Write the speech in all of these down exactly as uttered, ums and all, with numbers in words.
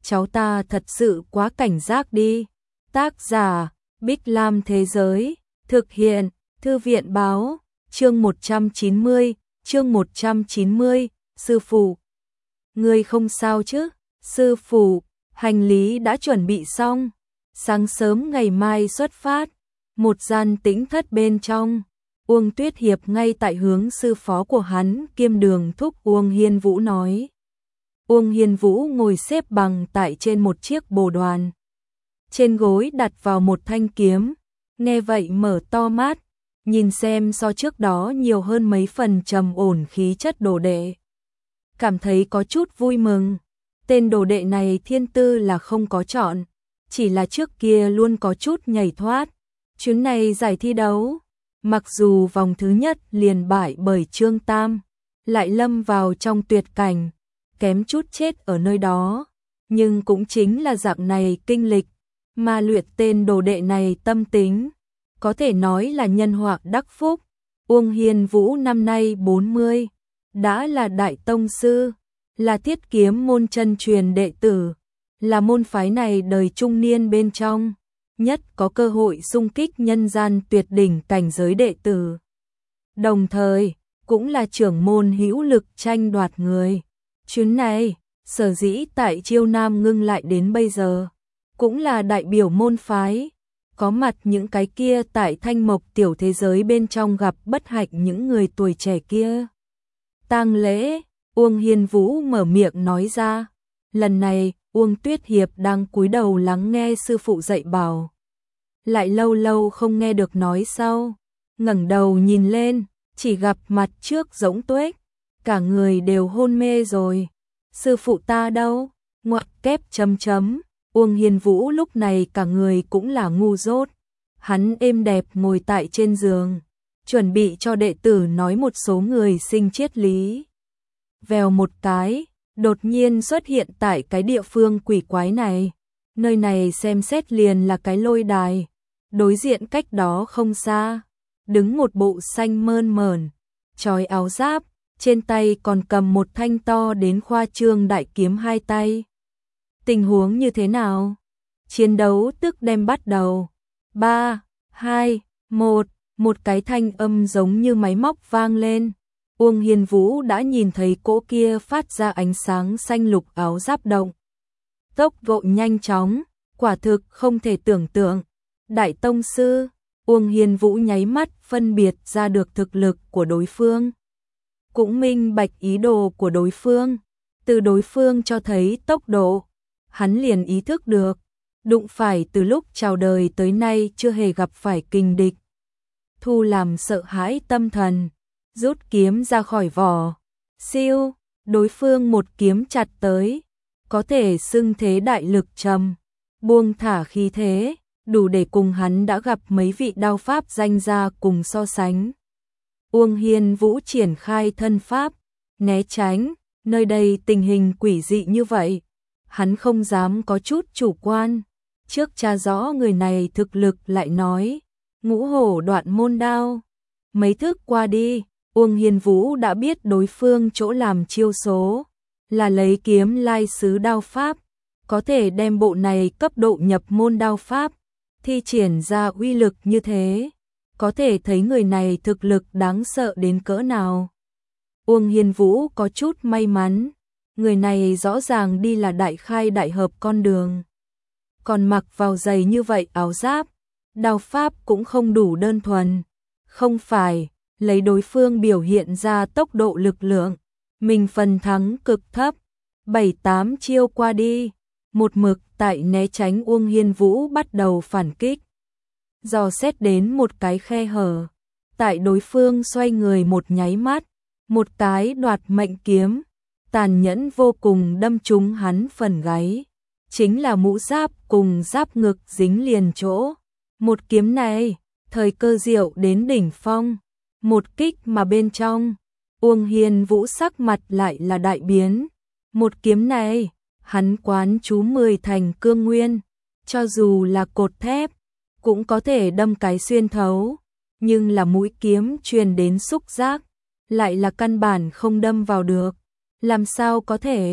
cháu ta thật sự quá cảnh giác đi. Tác giả, Bích Lam Thế Giới, thực hiện, Thư viện Báo, chương một trăm chín mươi, chương một trăm chín mươi, sư phụ. Ngươi không sao chứ? Sư phụ, hành lý đã chuẩn bị xong, sáng sớm ngày mai xuất phát. Một gian tĩnh thất bên trong, Uông Tuyết Hiệp ngay tại hướng sư phó của hắn kiêm đường thúc Uông Hiên Vũ nói. Uông Hiên Vũ ngồi xếp bằng tại trên một chiếc bồ đoàn. Trên gối đặt vào một thanh kiếm, nghe vậy mở to mắt, nhìn xem so trước đó nhiều hơn mấy phần trầm ổn khí chất đồ đệ. Cảm thấy có chút vui mừng, tên đồ đệ này thiên tư là không có chọn, chỉ là trước kia luôn có chút nhảy thoát. Chuyến này giải thi đấu, mặc dù vòng thứ nhất liền bại bởi Trương Tam, lại lâm vào trong tuyệt cảnh, kém chút chết ở nơi đó, nhưng cũng chính là dạng này kinh lịch, mà luyện tên đồ đệ này tâm tính, có thể nói là nhân họa đắc phúc. Uông Hiên Vũ năm nay bốn mươi, đã là đại tông sư, là thiết kiếm môn chân truyền đệ tử, là môn phái này đời trung niên bên trong nhất có cơ hội xung kích nhân gian tuyệt đỉnh cảnh giới đệ tử. Đồng thời, cũng là trưởng môn hữu lực tranh đoạt người. Chuyến này, sở dĩ tại Chiêu Nam ngưng lại đến bây giờ, cũng là đại biểu môn phái, có mặt những cái kia tại Thanh Mộc tiểu thế giới bên trong gặp bất hạnh những người tuổi trẻ kia. Tang lễ, Uông Hiên Vũ mở miệng nói ra. Lần này, Uông Tuyết Hiệp đang cúi đầu lắng nghe sư phụ dạy bảo. Lại lâu lâu không nghe được nói sau, ngẩng đầu nhìn lên, chỉ gặp mặt trước rỗng tuếch, cả người đều hôn mê rồi. Sư phụ ta đâu? Ngoặc kép chấm chấm. Uông Hiên Vũ lúc này cả người cũng là ngu dốt. Hắn êm đẹp ngồi tại trên giường, chuẩn bị cho đệ tử nói một số người sinh triết lý. Vèo một cái, đột nhiên xuất hiện tại cái địa phương quỷ quái này. Nơi này xem xét liền là cái lôi đài. Đối diện cách đó không xa, đứng một bộ xanh mơn mởn, trói áo giáp, trên tay còn cầm một thanh to đến khoa trương đại kiếm hai tay. Tình huống như thế nào? Chiến đấu tức đem bắt đầu. ba, hai, một, một cái thanh âm giống như máy móc vang lên. Uông Hiên Vũ đã nhìn thấy cỗ kia phát ra ánh sáng xanh lục áo giáp động. Tốc độ nhanh chóng, quả thực không thể tưởng tượng. Đại tông sư, Uông Hiên Vũ nháy mắt phân biệt ra được thực lực của đối phương. Cũng minh bạch ý đồ của đối phương, từ đối phương cho thấy tốc độ, hắn liền ý thức được, đụng phải từ lúc chào đời tới nay chưa hề gặp phải kình địch. Thu làm sợ hãi tâm thần, rút kiếm ra khỏi vỏ, siêu, đối phương một kiếm chặt tới, có thể xưng thế đại lực trầm, buông thả khí thế, đủ để cùng hắn đã gặp mấy vị đao pháp danh gia cùng so sánh. Uông Hiên Vũ triển khai thân pháp, né tránh, nơi đây tình hình quỷ dị như vậy, hắn không dám có chút chủ quan. Trước tra rõ người này thực lực lại nói, ngũ hổ đoạn môn đao. Mấy thức qua đi, Uông Hiên Vũ đã biết đối phương chỗ làm chiêu số, là lấy kiếm lai sứ đao pháp, có thể đem bộ này cấp độ nhập môn đao pháp, thi triển ra uy lực như thế, có thể thấy người này thực lực đáng sợ đến cỡ nào. Uông Hiên Vũ có chút may mắn, người này rõ ràng đi là đại khai đại hợp con đường. Còn mặc vào giày như vậy áo giáp, đao pháp cũng không đủ đơn thuần. Không phải, lấy đối phương biểu hiện ra tốc độ lực lượng, mình phần thắng cực thấp, bảy tám chiêu qua đi, một mực tại né tránh Uông Hiên Vũ bắt đầu phản kích. Dò xét đến một cái khe hở, tại đối phương xoay người một nháy mắt, một cái đoạt mệnh kiếm, tàn nhẫn vô cùng đâm trúng hắn phần gáy, chính là mũ giáp cùng giáp ngực dính liền chỗ. Một kiếm này, thời cơ diệu đến đỉnh phong, một kích mà bên trong, Uông Hiên Vũ sắc mặt lại là đại biến. Một kiếm này, hắn quán chú mười thành cương nguyên, cho dù là cột thép, cũng có thể đâm cái xuyên thấu, nhưng là mũi kiếm truyền đến xúc giác, lại là căn bản không đâm vào được. Làm sao có thể?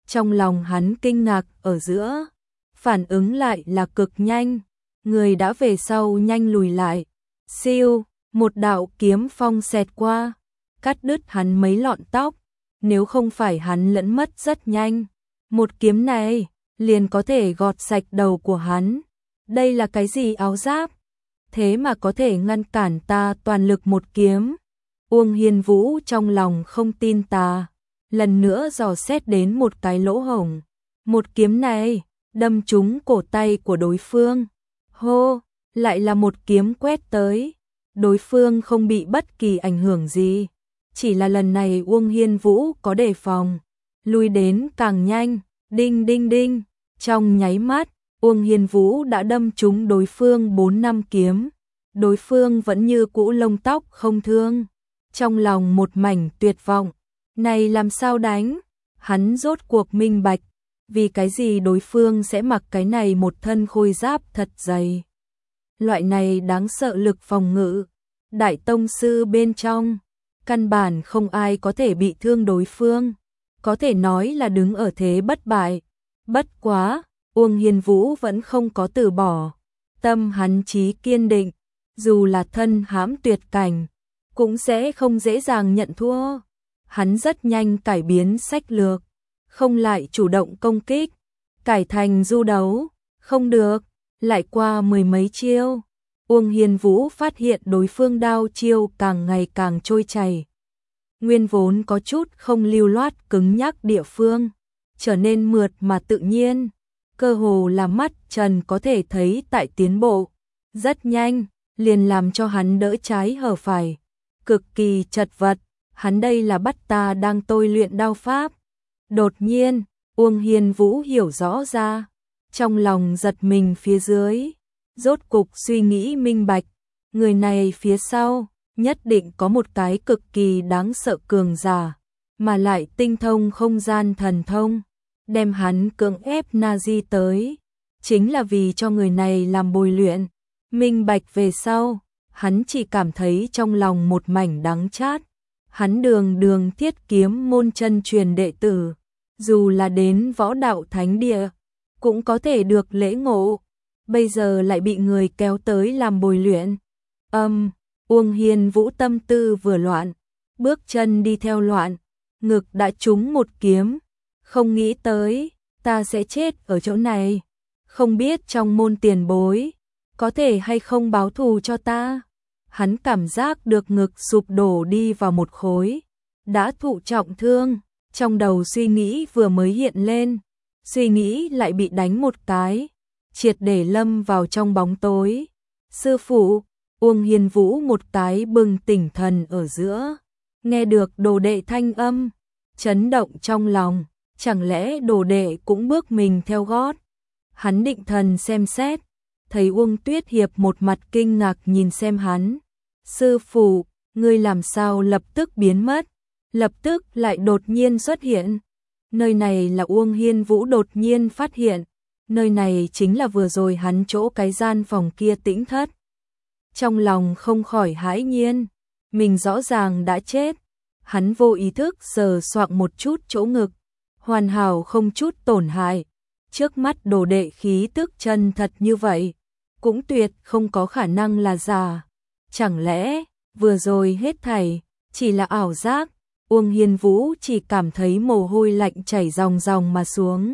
Trong lòng hắn kinh ngạc ở giữa, phản ứng lại là cực nhanh, người đã về sau nhanh lùi lại. Siêu, một đạo kiếm phong xẹt qua, cắt đứt hắn mấy lọn tóc, nếu không phải hắn lẫn mất rất nhanh, một kiếm này liền có thể gọt sạch đầu của hắn. Đây là cái gì áo giáp? Thế mà có thể ngăn cản ta toàn lực một kiếm. Uông Hiên Vũ trong lòng không tin tà, lần nữa dò xét đến một cái lỗ hổng. Một kiếm này đâm trúng cổ tay của đối phương. Hô, lại là một kiếm quét tới. Đối phương không bị bất kỳ ảnh hưởng gì, chỉ là lần này Uông Hiên Vũ có đề phòng, lùi đến càng nhanh. Đinh đinh đinh, trong nháy mắt, Uông Hiên Vũ đã đâm trúng đối phương bốn năm kiếm. Đối phương vẫn như cũ lông tóc không thương. Trong lòng một mảnh tuyệt vọng, này làm sao đánh? Hắn rốt cuộc minh bạch, vì cái gì đối phương sẽ mặc cái này một thân khôi giáp thật dày. Loại này đáng sợ lực phòng ngự, đại tông sư bên trong, căn bản không ai có thể bị thương đối phương, có thể nói là đứng ở thế bất bại. Bất quá, Uông Hiên Vũ vẫn không có từ bỏ, tâm hắn chí kiên định, dù là thân hãm tuyệt cảnh, cũng sẽ không dễ dàng nhận thua. Hắn rất nhanh cải biến sách lược, không lại chủ động công kích, cải thành du đấu. Không được, lại qua mười mấy chiêu, Uông Hiên Vũ phát hiện đối phương đao chiêu càng ngày càng trôi chảy. Nguyên vốn có chút không lưu loát cứng nhắc địa phương, trở nên mượt mà tự nhiên, cơ hồ là mắt trần có thể thấy tại tiến bộ. Rất nhanh, liền làm cho hắn đỡ trái hở phải, cực kỳ chật vật. Hắn đây là bắt ta đang tôi luyện đao pháp. Đột nhiên, Uông Hiên Vũ hiểu rõ ra, trong lòng giật mình phía dưới, rốt cục suy nghĩ minh bạch, người này phía sau nhất định có một cái cực kỳ đáng sợ cường giả, mà lại tinh thông không gian thần thông, đem hắn cưỡng ép Nazi tới, chính là vì cho người này làm bồi luyện. Minh bạch về sau, hắn chỉ cảm thấy trong lòng một mảnh đắng chát. Hắn đường đường Thiết Kiếm môn chân truyền đệ tử, dù là đến võ đạo thánh địa, cũng có thể được lễ ngộ, bây giờ lại bị người kéo tới làm bồi luyện. Âm, Uông Hiên Vũ tâm tư vừa loạn, bước chân đi theo loạn, ngực đã trúng một kiếm, không nghĩ tới, ta sẽ chết ở chỗ này, không biết trong môn tiền bối, có thể hay không báo thù cho ta. Hắn cảm giác được ngực sụp đổ đi vào một khối, đã thụ trọng thương, trong đầu suy nghĩ vừa mới hiện lên, suy nghĩ lại bị đánh một cái, triệt để lâm vào trong bóng tối. Sư phụ, Uông Hiên Vũ một cái bừng tỉnh thần ở giữa, nghe được đồ đệ thanh âm, chấn động trong lòng, chẳng lẽ đồ đệ cũng bước mình theo gót. Hắn định thần xem xét, thấy Uông Tuyết Hiệp một mặt kinh ngạc nhìn xem hắn. Sư phụ, ngươi làm sao lập tức biến mất, lập tức lại đột nhiên xuất hiện. Nơi này là Uông Hiên Vũ đột nhiên phát hiện, nơi này chính là vừa rồi hắn chỗ cái gian phòng kia tĩnh thất. Trong lòng không khỏi hãi nhiên, mình rõ ràng đã chết. Hắn vô ý thức sờ soạng một chút chỗ ngực, hoàn hảo không chút tổn hại. Trước mắt đồ đệ khí tức chân thật như vậy, cũng tuyệt không có khả năng là giả. Chẳng lẽ, vừa rồi hết thảy, chỉ là ảo giác? Uông Hiên Vũ chỉ cảm thấy mồ hôi lạnh chảy ròng ròng mà xuống.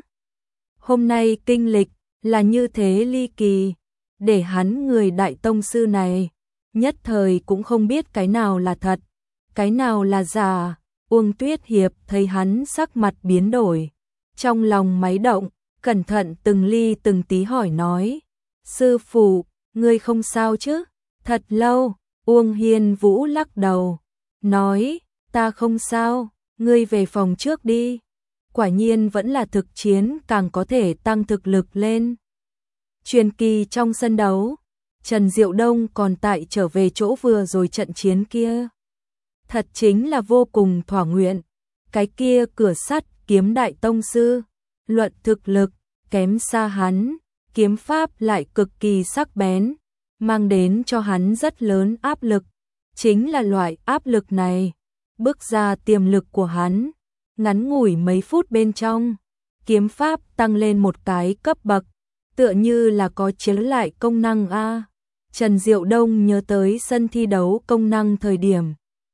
Hôm nay kinh lịch, là như thế ly kỳ, để hắn người đại tông sư này, nhất thời cũng không biết cái nào là thật, cái nào là giả. Uông Tuyết Hiệp thấy hắn sắc mặt biến đổi, trong lòng máy động, cẩn thận từng ly từng tí hỏi nói, sư phụ, ngươi không sao chứ? Thật lâu, Uông Hiên Vũ lắc đầu, nói, ta không sao, ngươi về phòng trước đi. Quả nhiên vẫn là thực chiến càng có thể tăng thực lực lên. Truyền kỳ trong sân đấu, Trần Diệu Đông còn tại trở về chỗ vừa rồi trận chiến kia. Thật chính là vô cùng thỏa nguyện, cái kia cửa sắt kiếm đại tông sư, luận thực lực, kém xa hắn, kiếm pháp lại cực kỳ sắc bén, mang đến cho hắn rất lớn áp lực. Chính là loại áp lực này, bước ra tiềm lực của hắn, ngắn ngủi mấy phút bên trong, kiếm pháp tăng lên một cái cấp bậc, tựa như là có chiếu lại công năng a. Trần Diệu Đông nhớ tới sân thi đấu công năng thời điểm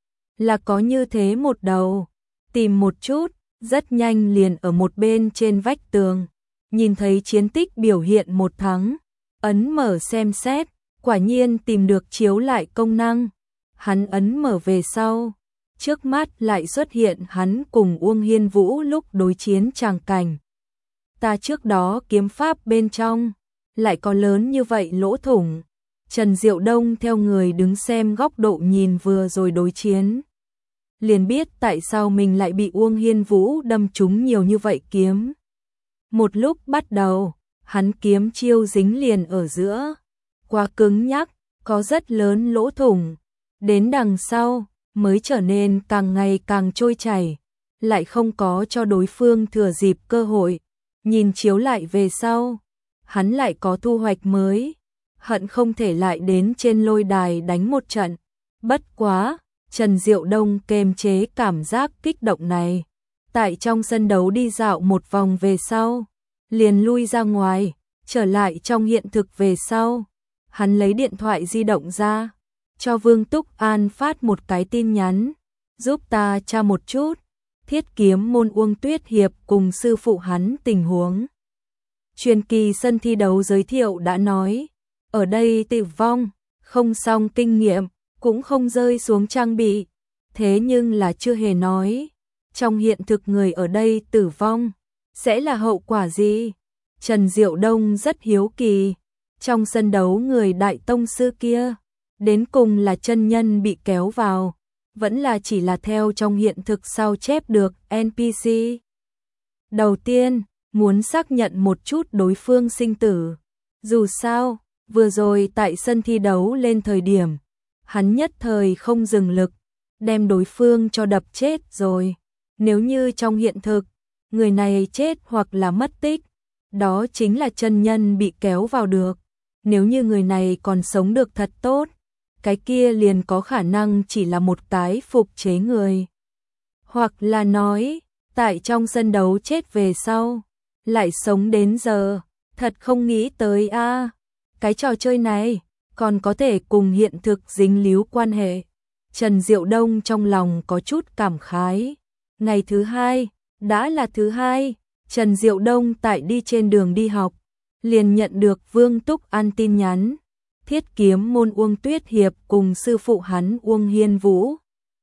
là có như thế một đầu, tìm một chút, rất nhanh liền ở một bên trên vách tường, nhìn thấy chiến tích biểu hiện một thắng, ấn mở xem xét, quả nhiên tìm được chiếu lại công năng. Hắn ấn mở về sau, trước mắt lại xuất hiện hắn cùng Uông Hiên Vũ lúc đối chiến tràng cảnh. Ta trước đó kiếm pháp bên trong, lại có lớn như vậy lỗ thủng. Trần Diệu Đông theo người đứng xem góc độ nhìn vừa rồi đối chiến, liền biết tại sao mình lại bị Uông Hiên Vũ đâm trúng nhiều như vậy kiếm. Một lúc bắt đầu, hắn kiếm chiêu dính liền ở giữa, quá cứng nhắc, có rất lớn lỗ thủng. Đến đằng sau, mới trở nên càng ngày càng trôi chảy, lại không có cho đối phương thừa dịp cơ hội. Nhìn chiếu lại về sau, hắn lại có thu hoạch mới, hận không thể lại đến trên lôi đài đánh một trận. Bất quá, Trần Diệu Đông kềm chế cảm giác kích động này, tại trong sân đấu đi dạo một vòng về sau, liền lui ra ngoài, trở lại trong hiện thực về sau. Hắn lấy điện thoại di động ra, cho Vương Túc An phát một cái tin nhắn, giúp ta tra một chút, thiết kiếm môn Uông Tuyết Hiệp cùng sư phụ hắn tình huống. Truyền kỳ sân thi đấu giới thiệu đã nói, ở đây tử vong, không xong kinh nghiệm, cũng không rơi xuống trang bị, thế nhưng là chưa hề nói, trong hiện thực người ở đây tử vong, sẽ là hậu quả gì? Trần Diệu Đông rất hiếu kỳ, trong sân đấu người đại tông sư kia, đến cùng là chân nhân bị kéo vào, vẫn là chỉ là theo trong hiện thực sao chép được en pê xê. Đầu tiên, muốn xác nhận một chút đối phương sinh tử. Dù sao, vừa rồi tại sân thi đấu lên thời điểm, hắn nhất thời không dừng lực, đem đối phương cho đập chết rồi. Nếu như trong hiện thực, người này chết hoặc là mất tích, đó chính là chân nhân bị kéo vào được. Nếu như người này còn sống được thật tốt, cái kia liền có khả năng chỉ là một cái phục chế người. Hoặc là nói, tại trong sân đấu chết về sau, lại sống đến giờ, thật không nghĩ tới a, à, cái trò chơi này còn có thể cùng hiện thực dính líu quan hệ. Trần Diệu Đông trong lòng có chút cảm khái. Ngày thứ hai, đã là thứ hai, Trần Diệu Đông tại đi trên đường đi học, liền nhận được Vương Túc An tin nhắn, thiết kiếm môn Uông Tuyết Hiệp cùng sư phụ hắn Uông Hiên Vũ.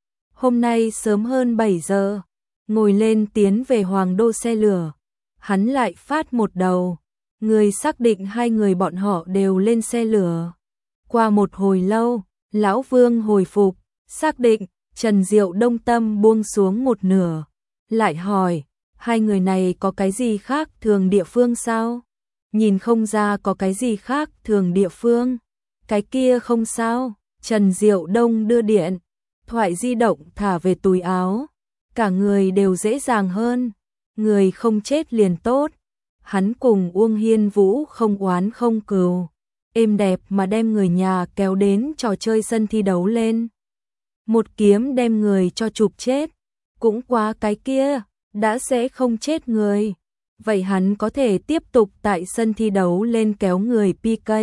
Hôm nay sớm hơn bảy giờ, ngồi lên tiến về Hoàng Đô xe lửa, hắn lại phát một đầu, người xác định hai người bọn họ đều lên xe lửa. Qua một hồi lâu, Lão Vương hồi phục, xác định, Trần Diệu Đông tâm buông xuống một nửa, lại hỏi, hai người này có cái gì khác thường địa phương sao? Nhìn không ra có cái gì khác thường địa phương. Cái kia không sao, Trần Diệu Đông đưa điện thoại di động thả về túi áo, cả người đều dễ dàng hơn, người không chết liền tốt. Hắn cùng Uông Hiên Vũ không oán không cừu, êm đẹp mà đem người nhà kéo đến trò chơi sân thi đấu lên. Một kiếm đem người cho chụp chết, cũng quá cái kia, đã sẽ không chết người. Vậy hắn có thể tiếp tục tại sân thi đấu lên kéo người pê ca.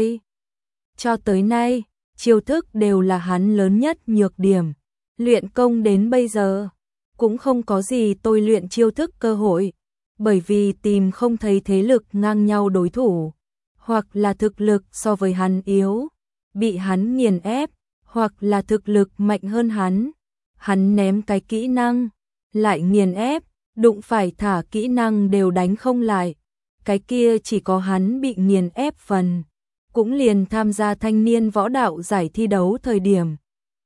Cho tới nay, chiêu thức đều là hắn lớn nhất nhược điểm. Luyện công đến bây giờ, cũng không có gì tôi luyện chiêu thức cơ hội, bởi vì tìm không thấy thế lực ngang nhau đối thủ, hoặc là thực lực so với hắn yếu, bị hắn nghiền ép, hoặc là thực lực mạnh hơn hắn, hắn ném cái kỹ năng, lại nghiền ép, đụng phải thả kỹ năng đều đánh không lại, cái kia chỉ có hắn bị nghiền ép phần. Cũng liền tham gia thanh niên võ đạo giải thi đấu thời điểm,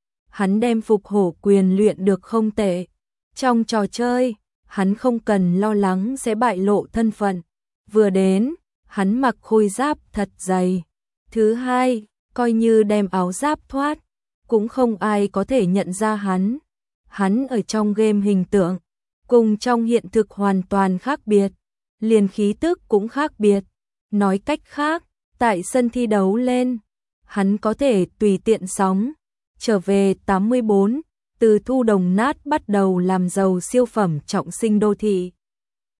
hắn đem phục hổ quyền luyện được không tệ. Trong trò chơi, hắn không cần lo lắng sẽ bại lộ thân phận. Vừa đến, hắn mặc khôi giáp thật dày. Thứ hai, coi như đem áo giáp thoát, cũng không ai có thể nhận ra hắn. Hắn ở trong game hình tượng, cùng trong hiện thực hoàn toàn khác biệt, liền khí tức cũng khác biệt. Nói cách khác, tại sân thi đấu lên, hắn có thể tùy tiện sóng, trở về tám mươi bốn, từ thu đồng nát bắt đầu làm giàu siêu phẩm trọng sinh đô thị.